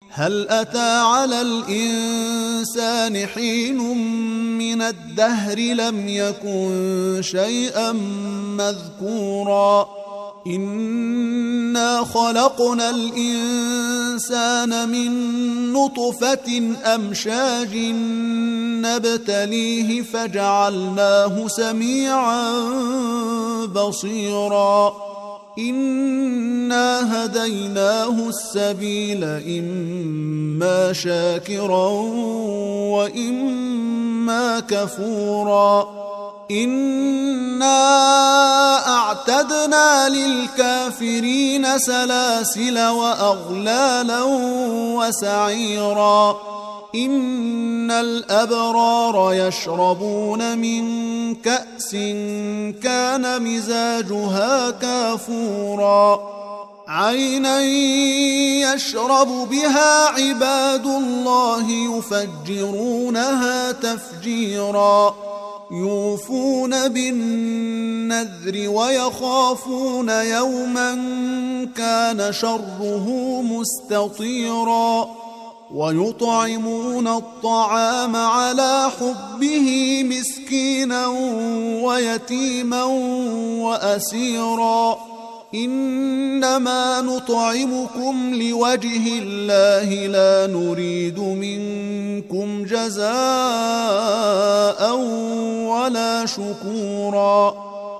هل أتى على الإنسان حين من الدهر لم يكن شيئا مذكورا إنا خلقنا الإنسان من نطفة أمشاج نبتليه فجعلناه سميعا بصيرا إنا هديناه السبيل إما شاكرا وإما كفورا إنا أعتدنا للكافرين سلاسل وأغلالا وسعيرا إن الأبرار يشربون من كأس كان مزاجها كافورا عينا يشرب بها عباد الله يفجرونها تفجيرا يوفون بالنذر ويخافون يوما كان شره مستطيرا ويطعمون الطعام على حبه مسكينا ويتيما وأسيرا إنما نطعمكم لوجه الله لا نريد منكم جزاء ولا شكورا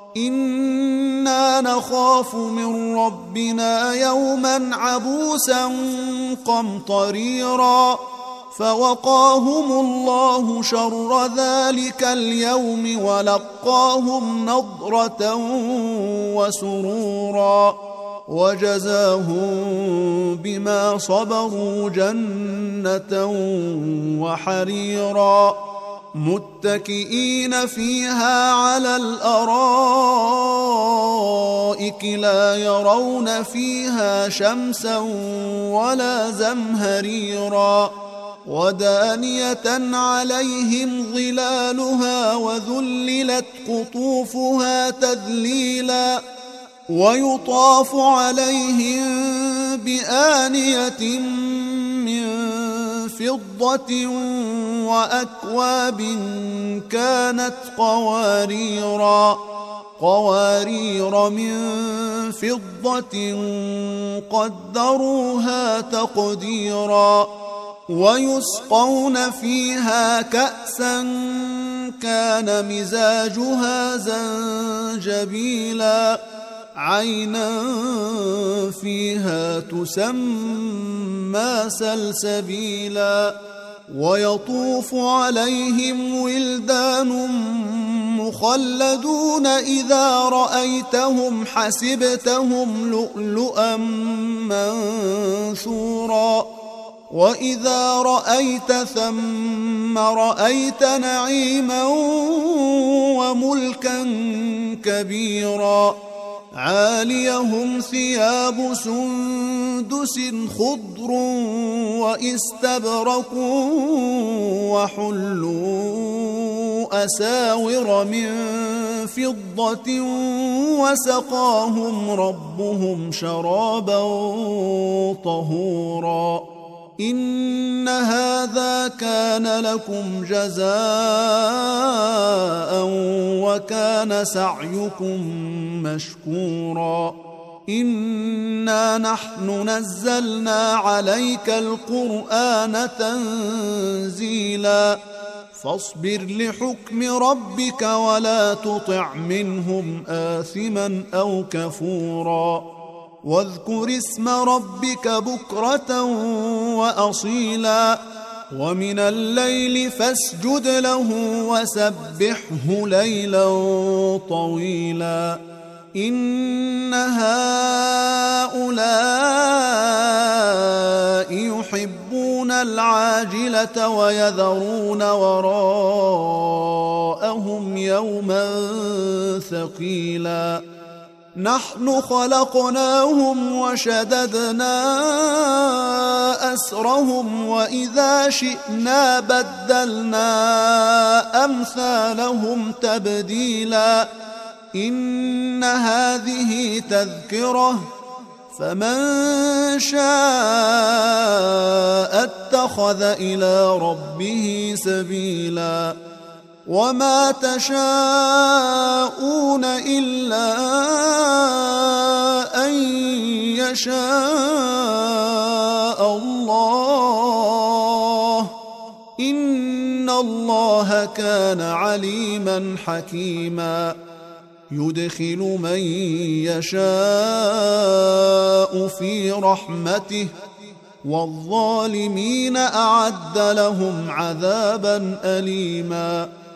إنا نخاف من ربنا يوما عبوسا قمطريرا فوقاهم الله شر ذلك اليوم ولقاهم نضرة وسرورا وجزاهم بما صبروا جنة وحريرا متكئين فيها على الأرائك لا يرون فيها شمسا ولا زمهريرا ودانية عليهم ظلالها وذللت قطوفها تذليلا ويطاف عليهم بآنية من فضة وأكواب كانت قوارير من فضة قدروها تقديرا ويسقون فيها كأسا كان مزاجها زنجبيلا عينا فيها تسمى سلسبيلا ويطوف عليهم ولدان مخلدون إذا رأيتهم حسبتهم لؤلؤا منثورا وإذا رأيت ثم رأيت نعيما وملكا كبيرا عاليهم ثياب سندس خضر واستبرق وحلوا أساور من فضة وسقاهم ربهم شرابا طهورا إن هذا كان لكم جزاء وكان سعيكم مشكورا إنا نحن نزلنا عليك القرآن تنزيلا فاصبر لحكم ربك ولا تطع منهم آثما أو كفورا واذكر اسم ربك بكرة وأصيلا ومن الليل فاسجد له وسبحه ليلا طويلا إن هؤلاء يحبون العاجلة ويذرون وراءهم يوما ثقيلا نحن خلقناهم وشددنا أسرهم وإذا شئنا بدلنا أمثالهم تبديلا إن هذه تذكرة فمن شاء اتخذ إلى ربه سبيلا وما تشاءون إلا أن يشاء الله إن الله كان عليما حكيما يدخل من يشاء في رحمته والظالمين أعد لهم عذابا أليما